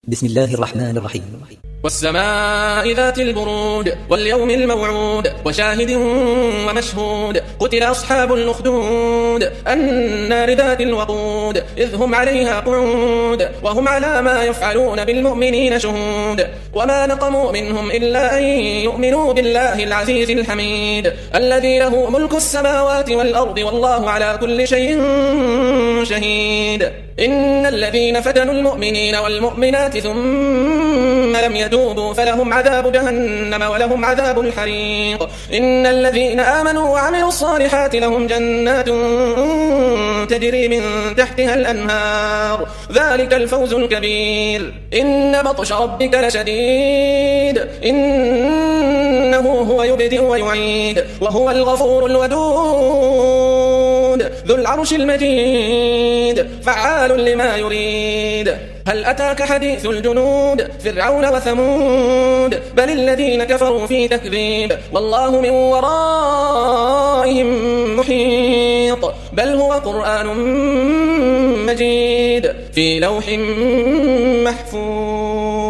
بسم الله الرحمن الرحيم. والسماء ذات البرود واليوم الموعود وشاهد ومشهود قتل أصحاب الأخدود النار ذات الوقود إذ هم عليها قعود وهم على ما يفعلون بالمؤمنين شهود وما نقموا منهم إلا أن يؤمنوا بالله العزيز الحميد الذي له ملك السماوات والأرض والله على كل شيء شهيد. إن الذين فتنوا المؤمنين والمؤمنات ثم لم يتوبوا فلهم عذاب جهنم ولهم عذاب الحريق. إن الذين آمنوا وعملوا الصالحات لهم جنات تجري من تحتها الأنهار ذلك الفوز الكبير. إن بطش ربك لشديد إنه هو يبدئ ويعيد وهو الغفور الودود ذو العرش المجيد فعال لما يريد. هل أتاك حديث الجنود فرعون وثمود بل الذين كفروا في تكذيب والله من ورائهم محيط بل هو قرآن مجيد في لوح محفوظ.